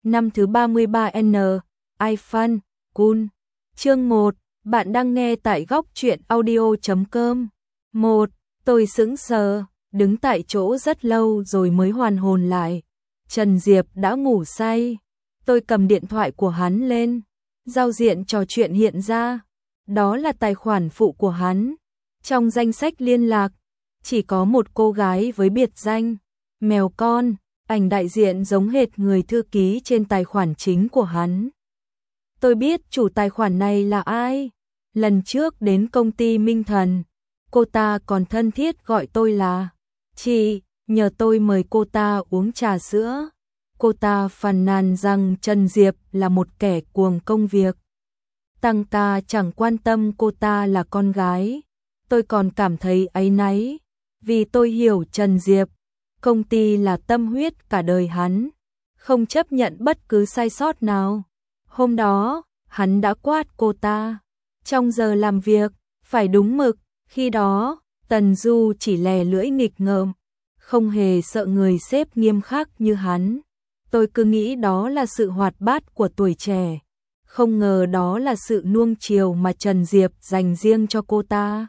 năm thứ 33N, iPhone, Cool. Chương 1, bạn đang nghe tại góc truyện audio.com. 1, tôi sững sờ, đứng tại chỗ rất lâu rồi mới hoàn hồn lại. Trần Diệp đã ngủ say. Tôi cầm điện thoại của hắn lên. Giao diện trò chuyện hiện ra. Đó là tài khoản phụ của hắn. Trong danh sách liên lạc, chỉ có một cô gái với biệt danh mèo con, ảnh đại diện giống hệt người thư ký trên tài khoản chính của hắn. Tôi biết chủ tài khoản này là ai. Lần trước đến công ty Minh Thần, cô ta còn thân thiết gọi tôi là chị, nhờ tôi mời cô ta uống trà sữa. Cô ta phàn nàn rằng Trần Diệp là một kẻ cuồng công việc. Tăng ca chẳng quan tâm cô ta là con gái. Tôi còn cảm thấy áy náy, vì tôi hiểu Trần Diệp. Công ty là tâm huyết cả đời hắn, không chấp nhận bất cứ sai sót nào. Hôm đó, hắn đã quát cô ta. Trong giờ làm việc, phải đúng mực. Khi đó, Tần Du chỉ lè lưỡi nghịch ngợm, không hề sợ người sếp nghiêm khắc như hắn. Tôi cứ nghĩ đó là sự hoạt bát của tuổi trẻ, không ngờ đó là sự nuông chiều mà Trần Diệp dành riêng cho cô ta.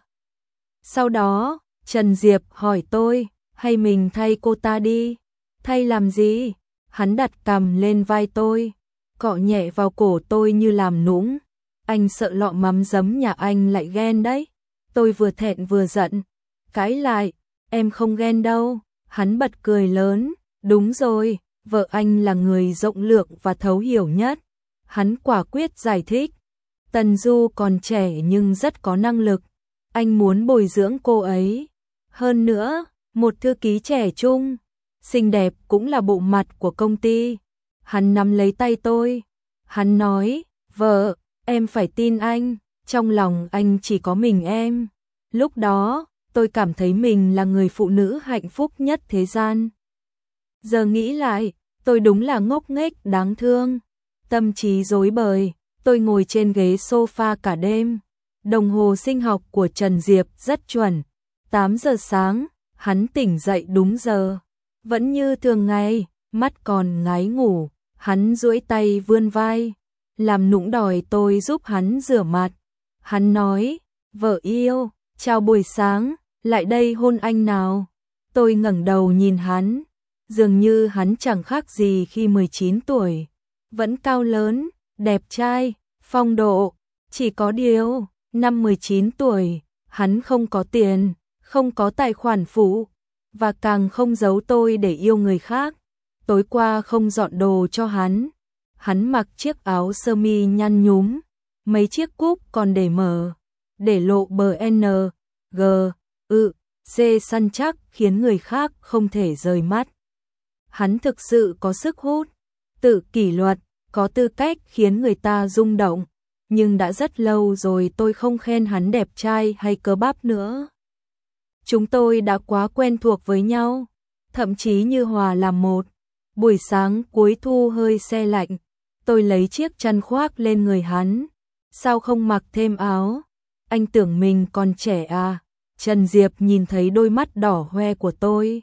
Sau đó, Trần Diệp hỏi tôi, hay mình thay cô ta đi? Thay làm gì? Hắn đặt cằm lên vai tôi, cọ nhẹ vào cổ tôi như làm nũng. Anh sợ lọ mắm giấm nhà anh lại ghen đấy. Tôi vừa thẹn vừa giận, cãi lại, em không ghen đâu. Hắn bật cười lớn, đúng rồi, vợ anh là người rộng lượng và thấu hiểu nhất. Hắn quả quyết giải thích, Tần Du còn trẻ nhưng rất có năng lực, anh muốn bồi dưỡng cô ấy. Hơn nữa, một thư ký trẻ trung, xinh đẹp cũng là bộ mặt của công ty. Hắn nắm lấy tay tôi, hắn nói, vợ, em phải tin anh, trong lòng anh chỉ có mình em. Lúc đó, tôi cảm thấy mình là người phụ nữ hạnh phúc nhất thế gian. Giờ nghĩ lại, tôi đúng là ngốc nghếch đáng thương. Tâm trí rối bời, tôi ngồi trên ghế sofa cả đêm. Đồng hồ sinh học của Trần Diệp rất chuẩn. 8 giờ sáng, hắn tỉnh dậy đúng giờ. Vẫn như thường ngày, mắt còn ngái ngủ, hắn duỗi tay vươn vai, làm nũng đòi tôi giúp hắn rửa mặt. Hắn nói, vợ yêu, chào buổi sáng, lại đây hôn anh nào. Tôi ngẩng đầu nhìn hắn, dường như hắn chẳng khác gì khi 19 tuổi. Vẫn cao lớn, đẹp trai, phong độ. Chỉ có điều, năm 19 tuổi, hắn không có tiền, không có tài khoản phụ, và càng không giấu tôi để yêu người khác. Tối qua không dọn đồ cho hắn. Hắn mặc chiếc áo sơ mi nhăn nhúm, mấy chiếc cúc còn để mở, để lộ bờ N, G, ự, C săn chắc khiến người khác không thể rời mắt. Hắn thực sự có sức hút, tự kỷ luật, có tư cách khiến người ta rung động. Nhưng đã rất lâu rồi tôi không khen hắn đẹp trai hay cơ bắp nữa. Chúng tôi đã quá quen thuộc với nhau, thậm chí như hòa làm một. Buổi sáng cuối thu hơi se lạnh, tôi lấy chiếc chăn khoác lên người hắn. Sao không mặc thêm áo? Anh tưởng mình còn trẻ à? Trần Diệp nhìn thấy đôi mắt đỏ hoe của tôi,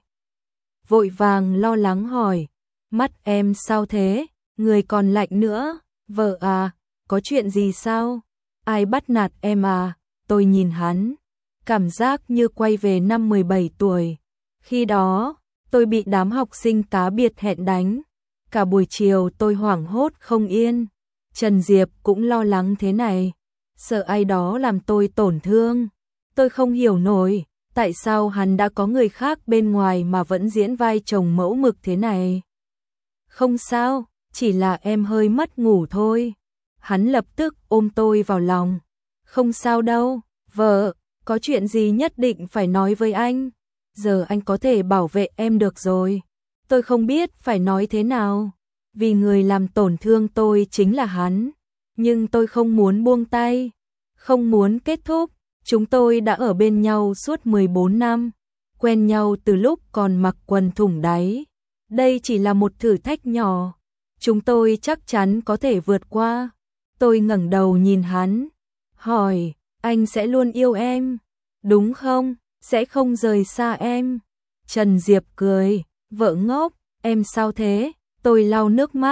vội vàng lo lắng hỏi, mắt em sao thế? Người còn lạnh nữa. Vợ à, có chuyện gì sao? Ai bắt nạt em à? Tôi nhìn hắn, cảm giác như quay về năm 17 tuổi. Khi đó, tôi bị đám học sinh cá biệt hẹn đánh. Cả buổi chiều tôi hoảng hốt không yên. Trần Diệp cũng lo lắng thế này, sợ ai đó làm tôi tổn thương. Tôi không hiểu nổi, tại sao hắn đã có người khác bên ngoài mà vẫn diễn vai chồng mẫu mực thế này. Không sao, chỉ là em hơi mất ngủ thôi. Hắn lập tức ôm tôi vào lòng. Không sao đâu, vợ, có chuyện gì nhất định phải nói với anh. Giờ anh có thể bảo vệ em được rồi. Tôi không biết phải nói thế nào, vì người làm tổn thương tôi chính là hắn. Nhưng tôi không muốn buông tay, không muốn kết thúc. Chúng tôi đã ở bên nhau suốt 14 năm, quen nhau từ lúc còn mặc quần thủng đáy. Đây chỉ là một thử thách nhỏ, chúng tôi chắc chắn có thể vượt qua. Tôi ngẩng đầu nhìn hắn, hỏi, anh sẽ luôn yêu em, đúng không? Sẽ không rời xa em. Trần Diệp cười, vợ ngốc, em sao thế? Tôi lau nước mắt,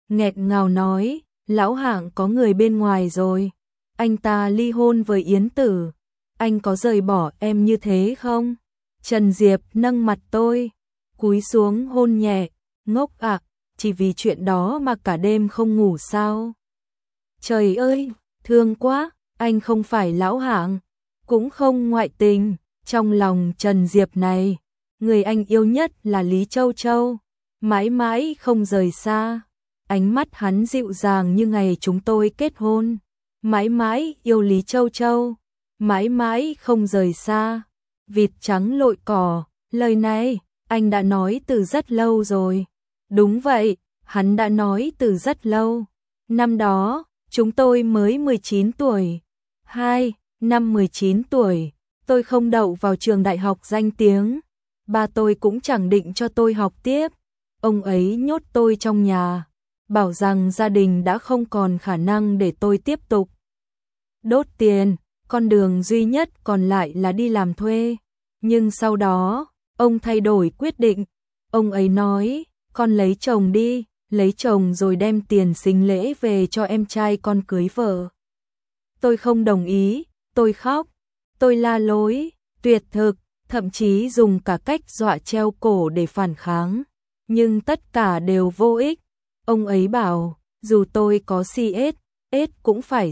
nghẹt ngào nói, Lão Hạng có người bên ngoài rồi. Anh ta ly hôn với Yến Tử. Anh có rời bỏ em như thế không? Trần Diệp nâng mặt tôi, cúi xuống hôn nhẹ, ngốc ạ, chỉ vì chuyện đó mà cả đêm không ngủ sao? Trời ơi, thương quá, anh không phải Lão Hạng, cũng không ngoại tình. Trong lòng Trần Diệp này, người anh yêu nhất là Lý Châu Châu, mãi mãi không rời xa. Ánh mắt hắn dịu dàng như ngày chúng tôi kết hôn, mãi mãi yêu Lý Châu Châu, mãi mãi không rời xa. Vịt trắng lội cỏ, lời này anh đã nói từ rất lâu rồi. Đúng vậy, hắn đã nói từ rất lâu. Năm đó, chúng tôi mới 19 tuổi. Năm 19 tuổi, tôi không đậu vào trường đại học danh tiếng. Ba tôi cũng chẳng định cho tôi học tiếp. Ông ấy nhốt tôi trong nhà, bảo rằng gia đình đã không còn khả năng để tôi tiếp tục đốt tiền, con đường duy nhất còn lại là đi làm thuê. Nhưng sau đó, ông thay đổi quyết định. Ông ấy nói, con lấy chồng đi, lấy chồng rồi đem tiền sính lễ về cho em trai con cưới vợ. Tôi không đồng ý, tôi khóc, tôi la lối, tuyệt thực, thậm chí dùng cả cách dọa treo cổ để phản kháng. Nhưng tất cả đều vô ích. Ông ấy bảo, dù tôi có CS cũng phải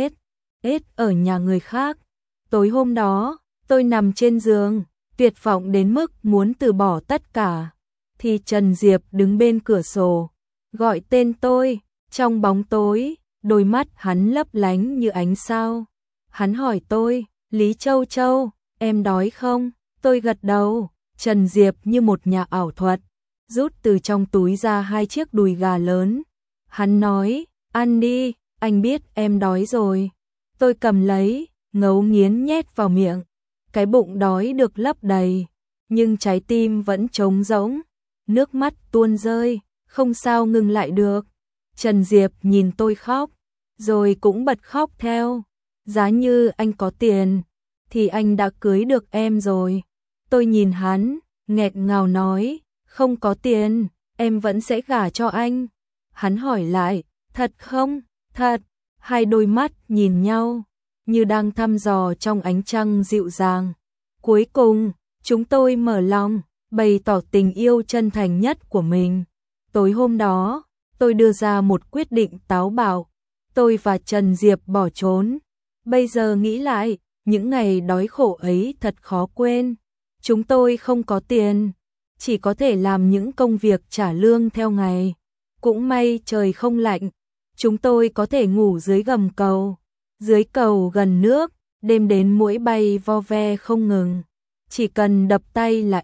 CS ở nhà người khác. Tối hôm đó, tôi nằm trên giường, tuyệt vọng đến mức muốn từ bỏ tất cả. Thì Trần Diệp đứng bên cửa sổ, gọi tên tôi, trong bóng tối, đôi mắt hắn lấp lánh như ánh sao. Hắn hỏi tôi, Lý Châu Châu, em đói không? Tôi gật đầu. Trần Diệp như một nhà ảo thuật, rút từ trong túi ra 2 chiếc đùi gà lớn. Hắn nói, ăn đi, anh biết em đói rồi. Tôi cầm lấy, ngấu nghiến nhét vào miệng. Cái bụng đói được lấp đầy, nhưng trái tim vẫn trống rỗng. Nước mắt tuôn rơi, không sao ngừng lại được. Trần Diệp nhìn tôi khóc, rồi cũng bật khóc theo. Giá như anh có tiền, thì anh đã cưới được em rồi. Tôi nhìn hắn, nghẹt ngào nói, không có tiền, em vẫn sẽ gả cho anh. Hắn hỏi lại, thật không? Thật. Hai đôi mắt nhìn nhau, như đang thăm dò trong ánh trăng dịu dàng. Cuối cùng, chúng tôi mở lòng, bày tỏ tình yêu chân thành nhất của mình. Tối hôm đó, tôi đưa ra một quyết định táo bạo. Tôi và Trần Diệp bỏ trốn. Bây giờ nghĩ lại, những ngày đói khổ ấy thật khó quên. Chúng tôi không có tiền, chỉ có thể làm những công việc trả lương theo ngày. Cũng may trời không lạnh, chúng tôi có thể ngủ dưới gầm cầu. Dưới cầu gần nước, đêm đến muỗi bay vo ve không ngừng. Chỉ cần đập tay là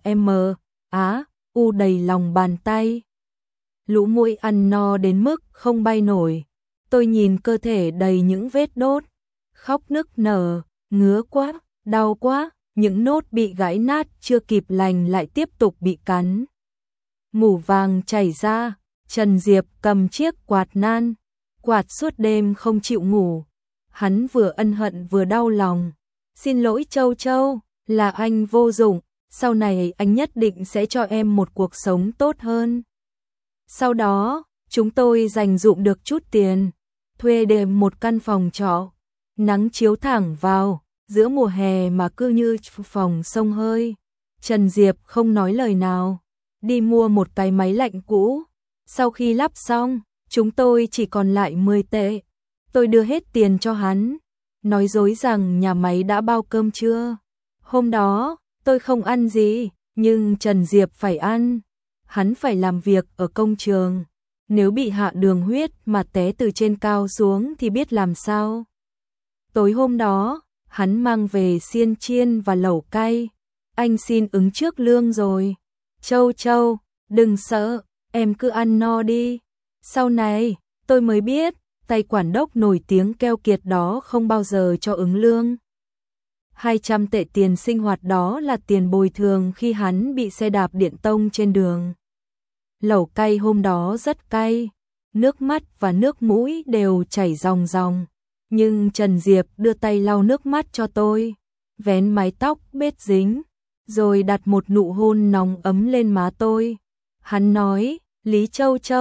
u đầy lòng bàn tay. Lũ muỗi ăn no đến mức không bay nổi. Tôi nhìn cơ thể đầy những vết đốt, khóc nức nở, ngứa quá, đau quá. Những nốt bị gãy nát chưa kịp lành lại tiếp tục bị cắn. Mủ vàng chảy ra, Trần Diệp cầm chiếc quạt nan, quạt suốt đêm không chịu ngủ. Hắn vừa ân hận vừa đau lòng. Xin lỗi Châu Châu, là anh vô dụng, sau này anh nhất định sẽ cho em một cuộc sống tốt hơn. Sau đó, chúng tôi dành dụm được chút tiền, thuê đêm một căn phòng trọ. Nắng chiếu thẳng vào, giữa mùa hè mà cứ như phòng sông hơi. Trần Diệp không nói lời nào, đi mua một cái máy lạnh cũ. Sau khi lắp xong, chúng tôi chỉ còn lại 10 tệ. Tôi đưa hết tiền cho hắn, nói dối rằng nhà máy đã bao cơm trưa. Hôm đó, tôi không ăn gì, nhưng Trần Diệp phải ăn. Hắn phải làm việc ở công trường. Nếu bị hạ đường huyết mà té từ trên cao xuống thì biết làm sao. Tối hôm đó, hắn mang về xiên chiên và lẩu cay. Anh xin ứng trước lương rồi. Châu Châu, đừng sợ, em cứ ăn no đi. Sau này, tôi mới biết, tay quản đốc nổi tiếng keo kiệt đó không bao giờ cho ứng lương. 200 tệ tiền sinh hoạt đó là tiền bồi thường khi hắn bị xe đạp điện tông trên đường. Lẩu cay hôm đó rất cay, nước mắt và nước mũi đều chảy ròng ròng. Nhưng Trần Diệp đưa tay lau nước mắt cho tôi, vén mái tóc bết dính, rồi đặt một nụ hôn nóng ấm lên má tôi. Hắn nói, Lý Châu Châu,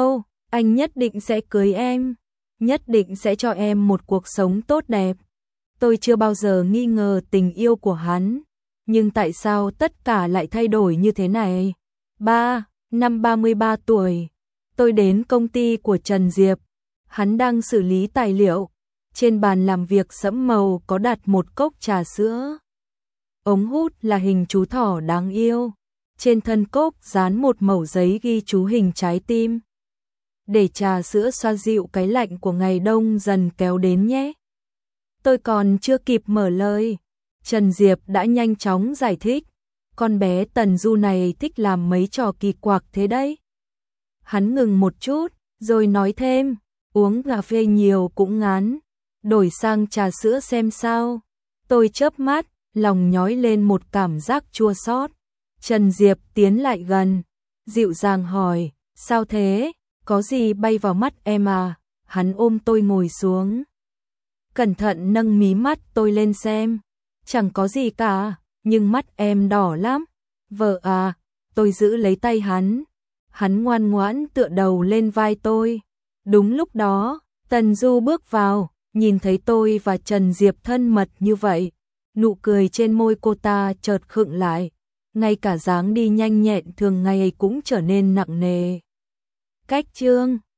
Anh nhất định sẽ cưới em, nhất định sẽ cho em một cuộc sống tốt đẹp. Tôi chưa bao giờ nghi ngờ tình yêu của hắn, nhưng tại sao tất cả lại thay đổi như thế này? Năm 33 tuổi, tôi đến công ty của Trần Diệp. Hắn đang xử lý tài liệu. Trên bàn làm việc sẫm màu có đặt một cốc trà sữa. Ống hút là hình chú thỏ đáng yêu. Trên thân cốc dán một mẩu giấy ghi chú hình trái tim. Để trà sữa xoa dịu cái lạnh của ngày đông dần kéo đến nhé. Tôi còn chưa kịp mở lời, Trần Diệp đã nhanh chóng giải thích. Con bé Tần Du này thích làm mấy trò kỳ quặc thế đấy. Hắn ngừng một chút, rồi nói thêm, uống cà phê nhiều cũng ngán, đổi sang trà sữa xem sao. Tôi chớp mắt, lòng nhói lên một cảm giác chua xót. Trần Diệp tiến lại gần, dịu dàng hỏi, sao thế, có gì bay vào mắt em à? Hắn ôm tôi ngồi xuống, cẩn thận nâng mí mắt tôi lên xem. Chẳng có gì cả, nhưng mắt em đỏ lắm. Vợ à, tôi giữ lấy tay hắn. Hắn ngoan ngoãn tựa đầu lên vai tôi. Đúng lúc đó, Tần Du bước vào, nhìn thấy tôi và Trần Diệp thân mật như vậy. Nụ cười trên môi cô ta chợt khựng lại. Ngay cả dáng đi nhanh nhẹn thường ngày cũng trở nên nặng nề. Cách chương